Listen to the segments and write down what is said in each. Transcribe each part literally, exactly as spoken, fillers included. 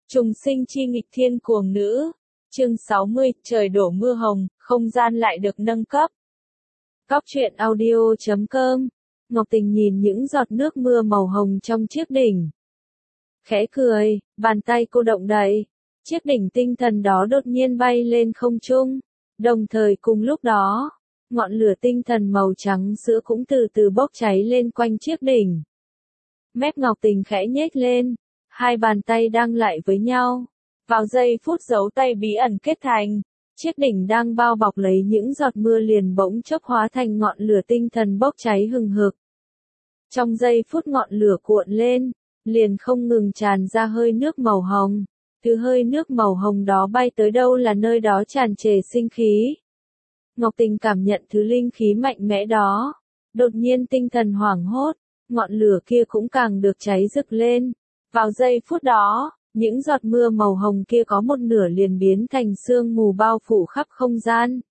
Trùng sinh chi nghịch thiên cuồng nữ. Chương sáu mươi, trời đổ mưa hồng, không gian lại được nâng cấp. Góc truyện audio chấm com. Ngọc Tình nhìn những giọt nước mưa màu hồng trong chiếc đỉnh. Khẽ cười, bàn tay cô động đậy. Chiếc đỉnh tinh thần đó đột nhiên bay lên không trung. Đồng thời cùng lúc đó, ngọn lửa tinh thần màu trắng sữa cũng từ từ bốc cháy lên quanh chiếc đỉnh. Mép Ngọc Tình khẽ nhếch lên. Hai bàn tay đang lại với nhau. Vào giây phút dấu tay bí ẩn kết thành, chiếc đỉnh đang bao bọc lấy những giọt mưa liền bỗng chốc hóa thành ngọn lửa tinh thần bốc cháy hừng hực. Trong giây phút ngọn lửa cuộn lên, liền không ngừng tràn ra hơi nước màu hồng. Từ hơi nước màu hồng đó bay tới đâu là nơi đó tràn trề sinh khí. Ngọc Tình cảm nhận thứ linh khí mạnh mẽ đó. Đột nhiên tinh thần hoảng hốt, ngọn lửa kia cũng càng được cháy rực lên. Vào giây phút đó, những giọt mưa màu hồng kia có một nửa liền biến thành sương mù bao phủ khắp không gian.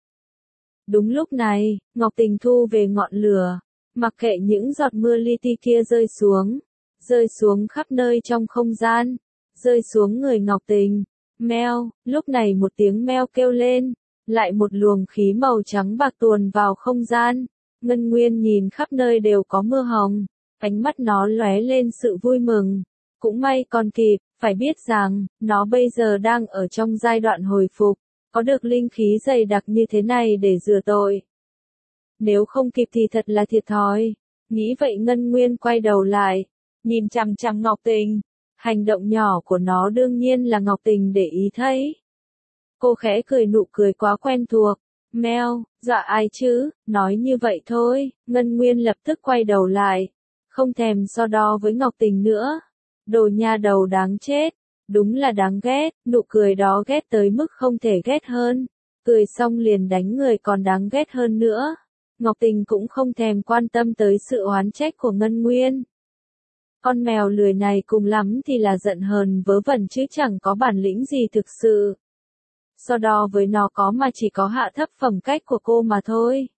Đúng lúc này, Ngọc Tình thu về ngọn lửa, mặc kệ những giọt mưa li ti kia rơi xuống, rơi xuống khắp nơi trong không gian, rơi xuống người Ngọc Tình. Meo, lúc này một tiếng meo kêu lên, lại một luồng khí màu trắng bạc tuồn vào không gian. Ngân Nguyên nhìn khắp nơi đều có mưa hồng, ánh mắt nó lóe lên sự vui mừng. Cũng may còn kịp, phải biết rằng, nó bây giờ đang ở trong giai đoạn hồi phục, có được linh khí dày đặc như thế này để rửa tội. Nếu không kịp thì thật là thiệt thòi. Nghĩ vậy Ngân Nguyên quay đầu lại, nhìn chằm chằm Ngọc Tình. Hành động nhỏ của nó đương nhiên là Ngọc Tình để ý thấy. Cô khẽ cười nụ cười quá quen thuộc. Meo, dọa ai chứ, nói như vậy thôi. Ngân Nguyên lập tức quay đầu lại, không thèm so đo với Ngọc Tình nữa. Đồ nha đầu đáng chết, đúng là đáng ghét, nụ cười đó ghét tới mức không thể ghét hơn. Cười xong liền đánh người còn đáng ghét hơn nữa. Ngọc Tình cũng không thèm quan tâm tới sự oán trách của Ngân Nguyên. Con mèo lười này cùng lắm thì là giận hờn vớ vẩn chứ chẳng có bản lĩnh gì thực sự. So đo với nó có mà chỉ có hạ thấp phẩm cách của cô mà thôi.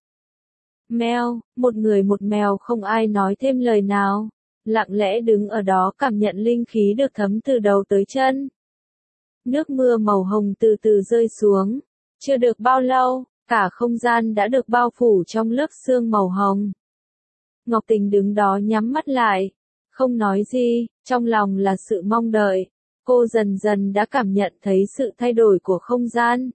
Mèo, một người một mèo không ai nói thêm lời nào. Lặng lẽ đứng ở đó cảm nhận linh khí được thấm từ đầu tới chân. Nước mưa màu hồng từ từ rơi xuống. Chưa được bao lâu, cả không gian đã được bao phủ trong lớp sương màu hồng. Ngọc Tình đứng đó nhắm mắt lại, không nói gì, trong lòng là sự mong đợi. Cô dần dần đã cảm nhận thấy sự thay đổi của không gian.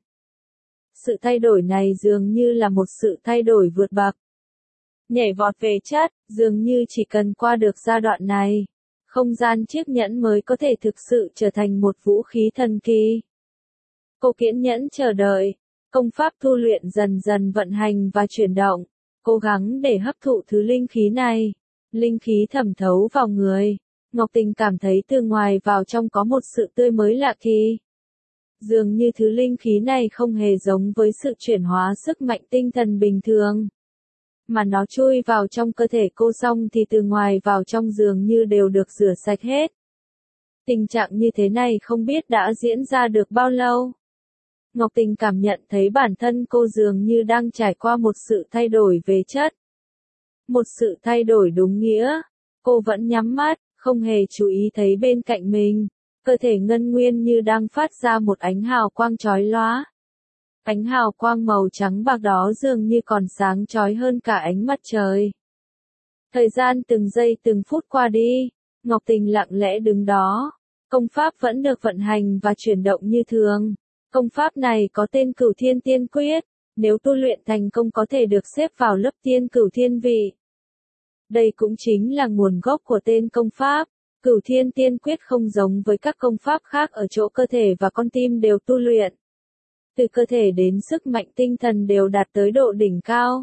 Sự thay đổi này dường như là một sự thay đổi vượt bậc. Nhảy vọt về chất, dường như chỉ cần qua được giai đoạn này, không gian chiếc nhẫn mới có thể thực sự trở thành một vũ khí thần kỳ. Cô kiên nhẫn chờ đợi, công pháp tu luyện dần dần vận hành và chuyển động, cố gắng để hấp thụ thứ linh khí này. Linh khí thẩm thấu vào người, Ngọc Tình cảm thấy từ ngoài vào trong có một sự tươi mới lạ kỳ. Dường như thứ linh khí này không hề giống với sự chuyển hóa sức mạnh tinh thần bình thường. Mà nó chui vào trong cơ thể cô xong thì từ ngoài vào trong dường như đều được rửa sạch hết. Tình trạng như thế này không biết đã diễn ra được bao lâu. Ngọc Tình cảm nhận thấy bản thân cô dường như đang trải qua một sự thay đổi về chất. Một sự thay đổi đúng nghĩa. Cô vẫn nhắm mắt, không hề chú ý thấy bên cạnh mình. Cơ thể Ngân Nguyên như đang phát ra một ánh hào quang chói lóa. Ánh hào quang màu trắng bạc đó dường như còn sáng chói hơn cả ánh mặt trời. Thời gian từng giây từng phút qua đi, Ngọc Tình lặng lẽ đứng đó. Công pháp vẫn được vận hành và chuyển động như thường. Công pháp này có tên Cửu Thiên Tiên Quyết, nếu tu luyện thành công có thể được xếp vào lớp tiên cửu thiên vị. Đây cũng chính là nguồn gốc của tên công pháp. Cửu Thiên Tiên Quyết không giống với các công pháp khác ở chỗ cơ thể và con tim đều tu luyện. Từ cơ thể đến sức mạnh tinh thần đều đạt tới độ đỉnh cao.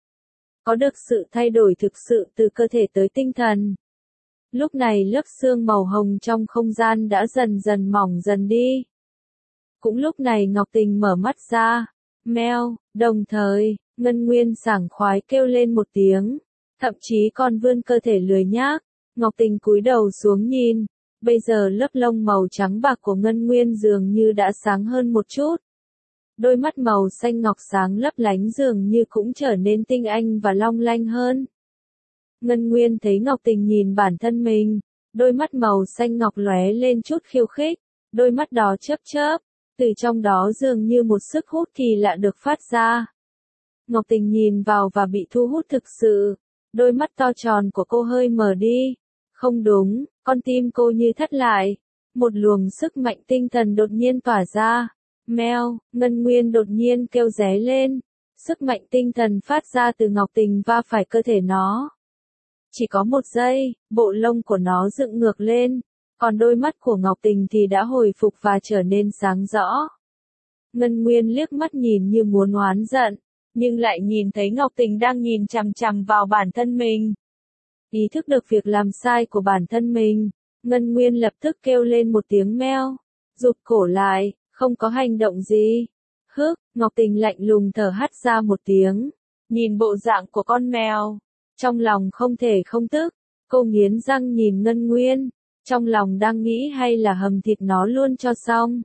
Có được sự thay đổi thực sự từ cơ thể tới tinh thần. Lúc này lớp sương màu hồng trong không gian đã dần dần mỏng dần đi. Cũng lúc này Ngọc Tình mở mắt ra. Meo, đồng thời, Ngân Nguyên sảng khoái kêu lên một tiếng. Thậm chí còn vươn cơ thể lười nhác. Ngọc Tình cúi đầu xuống nhìn. Bây giờ lớp lông màu trắng bạc của Ngân Nguyên dường như đã sáng hơn một chút. Đôi mắt màu xanh ngọc sáng lấp lánh dường như cũng trở nên tinh anh và long lanh hơn. Ngân Nguyên thấy Ngọc Tình nhìn bản thân mình, đôi mắt màu xanh ngọc lóe lên chút khiêu khích, đôi mắt đó chớp chớp, từ trong đó dường như một sức hút kỳ lạ được phát ra. Ngọc Tình nhìn vào và bị thu hút thực sự, đôi mắt to tròn của cô hơi mờ đi. Không đúng, con tim cô như thắt lại, một luồng sức mạnh tinh thần đột nhiên tỏa ra. Meo, Ngân Nguyên đột nhiên kêu ré lên, sức mạnh tinh thần phát ra từ Ngọc Tình va phải cơ thể nó. Chỉ có một giây, bộ lông của nó dựng ngược lên, còn đôi mắt của Ngọc Tình thì đã hồi phục và trở nên sáng rõ. Ngân Nguyên liếc mắt nhìn như muốn oán giận, nhưng lại nhìn thấy Ngọc Tình đang nhìn chằm chằm vào bản thân mình. Ý thức được việc làm sai của bản thân mình, Ngân Nguyên lập tức kêu lên một tiếng meo, rụt cổ lại, không có hành động gì. Hức, Ngọc Tình lạnh lùng thở hắt ra một tiếng, nhìn bộ dạng của con mèo, trong lòng không thể không tức, cô nghiến răng nhìn Ngân Nguyên, trong lòng đang nghĩ hay là hầm thịt nó luôn cho xong.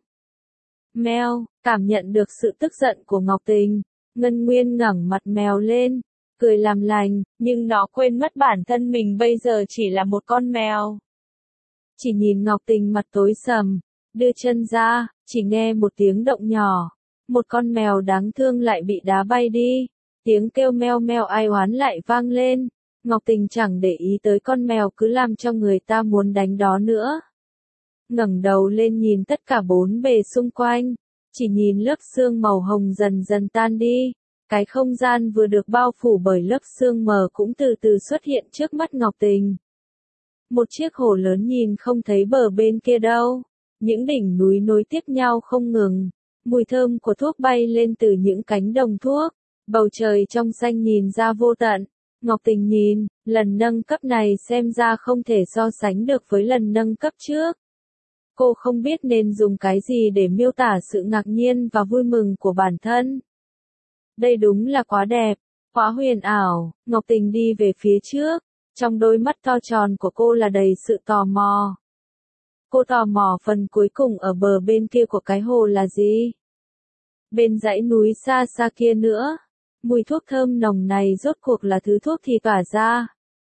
Meo, cảm nhận được sự tức giận của Ngọc Tình, Ngân Nguyên ngẩng mặt mèo lên, cười làm lành, nhưng nó quên mất bản thân mình bây giờ chỉ là một con mèo. Chỉ nhìn Ngọc Tình mặt tối sầm, đưa chân ra, chỉ nghe một tiếng động nhỏ, một con mèo đáng thương lại bị đá bay đi, tiếng kêu meo meo ai oán lại vang lên. Ngọc Tình chẳng để ý tới con mèo cứ làm cho người ta muốn đánh đó nữa. Ngẩng đầu lên nhìn tất cả bốn bề xung quanh, chỉ nhìn lớp sương màu hồng dần dần tan đi, cái không gian vừa được bao phủ bởi lớp sương mờ cũng từ từ xuất hiện trước mắt Ngọc Tình. Một chiếc hồ lớn nhìn không thấy bờ bên kia đâu, những đỉnh núi nối tiếp nhau không ngừng, mùi thơm của thuốc bay lên từ những cánh đồng thuốc, bầu trời trong xanh nhìn ra vô tận. Ngọc Tình nhìn, lần nâng cấp này xem ra không thể so sánh được với lần nâng cấp trước. Cô không biết nên dùng cái gì để miêu tả sự ngạc nhiên và vui mừng của bản thân. Đây đúng là quá đẹp, quá huyền ảo. Ngọc Tình đi về phía trước, trong đôi mắt to tròn của cô là đầy sự tò mò. Cô tò mò phần cuối cùng ở bờ bên kia của cái hồ là gì? Bên dãy núi xa xa kia nữa. Mùi thuốc thơm nồng này rốt cuộc là thứ thuốc thì tỏa ra.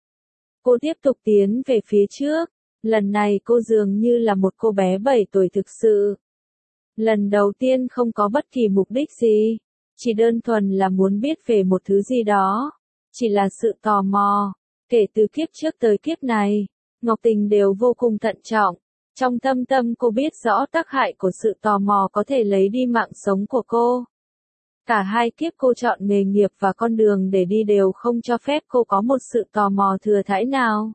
Cô tiếp tục tiến về phía trước, lần này cô dường như là một cô bé bảy tuổi thực sự. Lần đầu tiên không có bất kỳ mục đích gì, chỉ đơn thuần là muốn biết về một thứ gì đó, chỉ là sự tò mò. Kể từ kiếp trước tới kiếp này, Ngọc Tình đều vô cùng thận trọng. Trong thâm tâm cô biết rõ tác hại của sự tò mò có thể lấy đi mạng sống của cô. Cả hai kiếp cô chọn nghề nghiệp và con đường để đi đều không cho phép cô có một sự tò mò thừa thãi nào.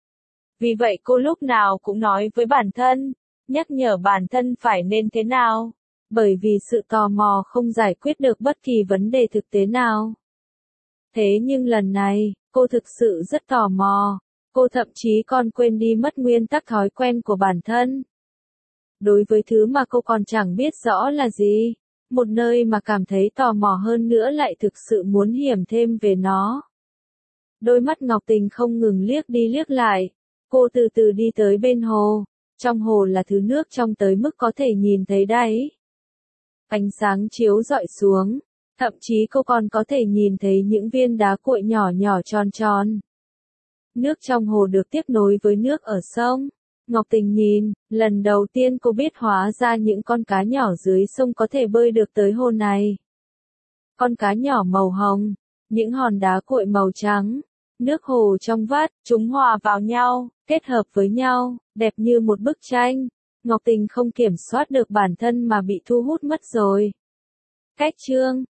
Vì vậy cô lúc nào cũng nói với bản thân, nhắc nhở bản thân phải nên thế nào, bởi vì sự tò mò không giải quyết được bất kỳ vấn đề thực tế nào. Thế nhưng lần này, cô thực sự rất tò mò, cô thậm chí còn quên đi mất nguyên tắc thói quen của bản thân. Đối với thứ mà cô còn chẳng biết rõ là gì, một nơi mà cảm thấy tò mò hơn nữa lại thực sự muốn hiểu thêm về nó. Đôi mắt Ngọc Tình không ngừng liếc đi liếc lại, cô từ từ đi tới bên hồ, trong hồ là thứ nước trong tới mức có thể nhìn thấy đáy. Ánh sáng chiếu rọi xuống, thậm chí cô còn có thể nhìn thấy những viên đá cuội nhỏ nhỏ tròn tròn. Nước trong hồ được tiếp nối với nước ở sông. Ngọc Tình nhìn, lần đầu tiên cô biết hóa ra những con cá nhỏ dưới sông có thể bơi được tới hồ này. Con cá nhỏ màu hồng, những hòn đá cuội màu trắng, nước hồ trong vắt, chúng hòa vào nhau, kết hợp với nhau, đẹp như một bức tranh. Ngọc Tình không kiểm soát được bản thân mà bị thu hút mất rồi. Cách chương